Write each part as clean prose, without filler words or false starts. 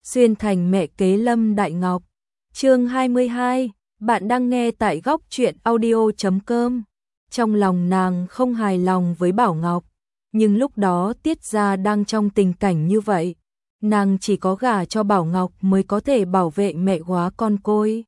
Xuyên thành mẹ kế Lâm Đại Ngọc. Chương 22, bạn đang nghe tại góc truyện audio.com. Trong lòng nàng không hài lòng với Bảo Ngọc, nhưng lúc đó Tiết gia đang trong tình cảnh như vậy, nàng chỉ có gả cho Bảo Ngọc mới có thể bảo vệ mẹ góa con côi.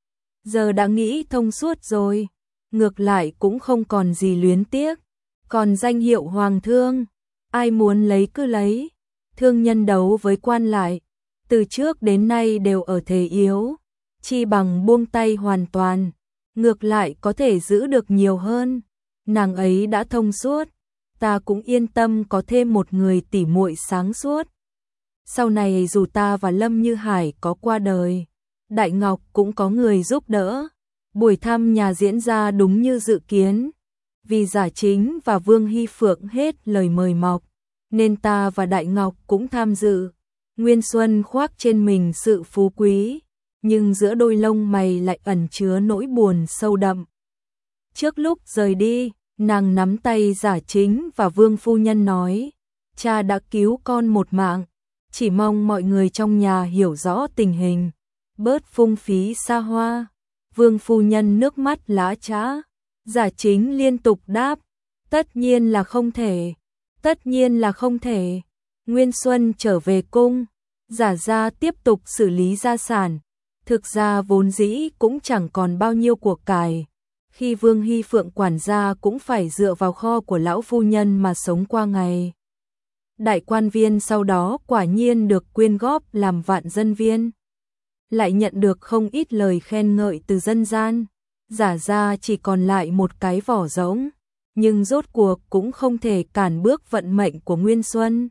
Giờ đã nghĩ thông suốt rồi, ngược lại cũng không còn gì luyến tiếc, còn danh hiệu hoàng thương, ai muốn lấy cứ lấy. Thương nhân đấu với quan lại, từ trước đến nay đều ở thế yếu, chi bằng buông tay hoàn toàn, ngược lại có thể giữ được nhiều hơn. Nàng ấy đã thông suốt, ta cũng yên tâm có thêm một người tỉ muội sáng suốt. Sau này dù ta và Lâm Như Hải có qua đời, Đại Ngọc cũng có người giúp đỡ. Buổi thăm nhà diễn ra đúng như dự kiến, vì Giả Chính và Vương Hy Phượng hết lời mời mọc, nên ta và Đại Ngọc cũng tham dự. Nguyên Xuân khoác trên mình sự phú quý, nhưng giữa đôi lông mày lại ẩn chứa nỗi buồn sâu đậm. Trước lúc rời đi, nàng nắm tay Giả Chính và Vương phu nhân nói, cha đã cứu con một mạng, chỉ mong mọi người trong nhà hiểu rõ tình hình, bớt phung phí xa hoa. Vương phu nhân nước mắt lã chã. Giả Chính liên tục đáp, tất nhiên là không thể, tất nhiên là không thể. Nguyên Xuân trở về cung, Giả gia tiếp tục xử lý gia sản, thực ra vốn dĩ cũng chẳng còn bao nhiêu của cải. Khi Vương Hy Phượng quản gia cũng phải dựa vào kho của lão phu nhân mà sống qua ngày. Đại quan viên sau đó quả nhiên được quyên góp làm vạn dân viên, lại nhận được không ít lời khen ngợi từ dân gian. Giả gia chỉ còn lại một cái vỏ rỗng, nhưng rốt cuộc cũng không thể cản bước vận mệnh của Nguyên Xuân.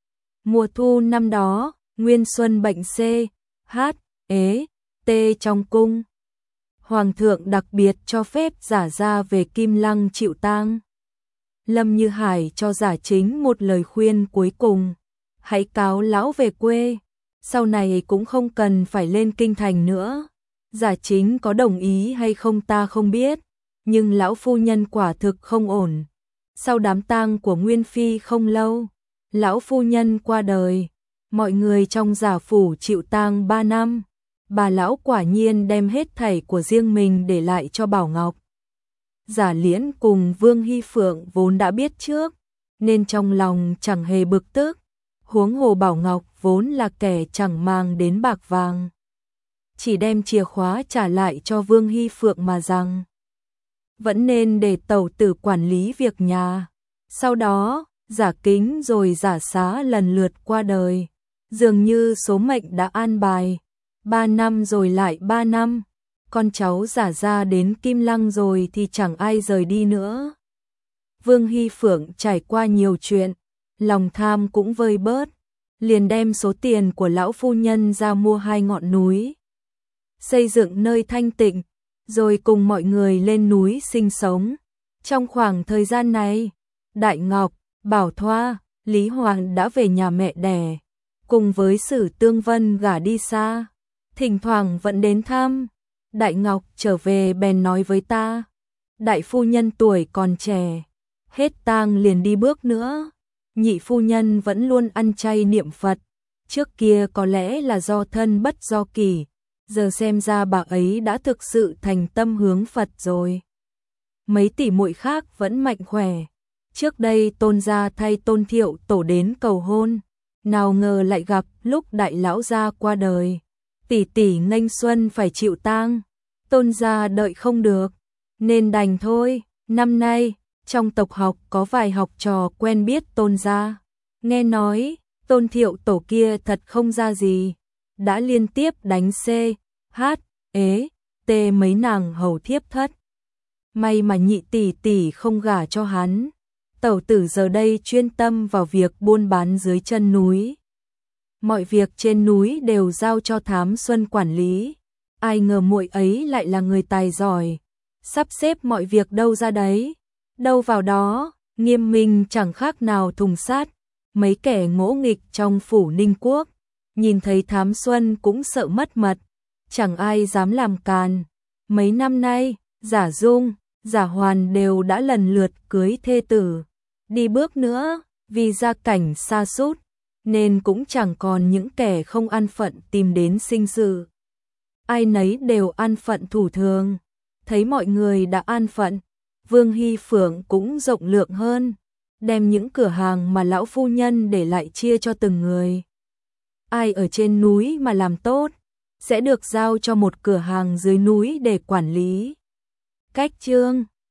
Mùa thu năm đó, Nguyên Xuân bệnh C, H, ế, T trong cung. Hoàng thượng đặc biệt cho phép Giả gia về Kim Lăng chịu tang. Lâm Như Hải cho Giả Chính một lời khuyên cuối cùng, hãy cáo lão về quê, sau này cũng không cần phải lên kinh thành nữa. Giả Chính có đồng ý hay không ta không biết, nhưng lão phu nhân quả thực không ổn. Sau đám tang của Nguyên Phi không lâu, lão phu nhân qua đời, mọi người trong Giả phủ chịu tang 3 năm. Bà lão quả nhiên đem hết thảy của riêng mình để lại cho Bảo Ngọc. Giả Liễn cùng Vương Hy Phượng vốn đã biết trước, nên trong lòng chẳng hề bực tức. Huống hồ Bảo Ngọc vốn là kẻ chẳng màng đến bạc vàng, chỉ đem chìa khóa trả lại cho Vương Hy Phượng mà rằng vẫn nên để tẩu tử quản lý việc nhà. Sau đó, Giả Kính rồi Giả Xá lần lượt qua đời, dường như số mệnh đã an bài. 3 năm rồi lại 3 năm, con cháu Giả gia đến Kim Lăng rồi thì chẳng ai rời đi nữa. Vương Hy Phượng trải qua nhiều chuyện, lòng tham cũng vơi bớt, liền đem số tiền của lão phu nhân ra mua 2 ngọn núi, xây dựng nơi thanh tịnh, rồi cùng mọi người lên núi sinh sống. Trong khoảng thời gian này, Đại Ngọc, Bảo Thoa, Lý Hoàn đã về nhà mẹ đẻ, cùng với Sử Tương Vân gả đi xa, thỉnh thoảng vẫn đến thăm. Đại Ngọc trở về bèn nói với ta, đại phu nhân tuổi còn trẻ, hết tang liền đi bước nữa. Nhị phu nhân vẫn luôn ăn chay niệm Phật, trước kia có lẽ là do thân bất do kỳ, giờ xem ra bà ấy đã thực sự thành tâm hướng Phật rồi. Mấy tỷ muội khác vẫn mạnh khỏe, trước đây Tôn gia thay Tôn Thiệu tổ đến cầu hôn, nào ngờ lại gặp lúc đại lão gia qua đời. Tỷ tỷ nghênh xuân phải chịu tang, Tôn gia đợi không được, nên đành thôi. Năm nay, trong tộc học có vài học trò quen biết Tôn gia, nghe nói Tôn Thiệu tổ kia thật không ra gì, đã liên tiếp đánh C, H, ế, T mấy nàng hầu thiếp thất. May mà nhị tỷ tỷ không gả cho hắn, tẩu tử giờ đây chuyên tâm vào việc buôn bán dưới chân núi. Mọi việc trên núi đều giao cho Thám Xuân quản lý, ai ngờ muội ấy lại là người tài giỏi, sắp xếp mọi việc đâu ra đấy, đâu vào đó, nghiêm minh chẳng khác nào thùng sắt. Mấy kẻ ngỗ nghịch trong phủ Ninh Quốc, nhìn thấy Thám Xuân cũng sợ mất mật, chẳng ai dám làm càn. Mấy năm nay, Giả Dung, Giả Hoàn đều đã lần lượt cưới thê tử, đi bước nữa, vì gia cảnh sa sút, nên cũng chẳng còn những kẻ không an phận tìm đến sinh sự. Ai nấy đều an phận thủ thường. Thấy mọi người đã an phận, Vương Hy Phượng cũng rộng lượng hơn, đem những cửa hàng mà lão phu nhân để lại chia cho từng người. Ai ở trên núi mà làm tốt, sẽ được giao cho một cửa hàng dưới núi để quản lý. Cách chương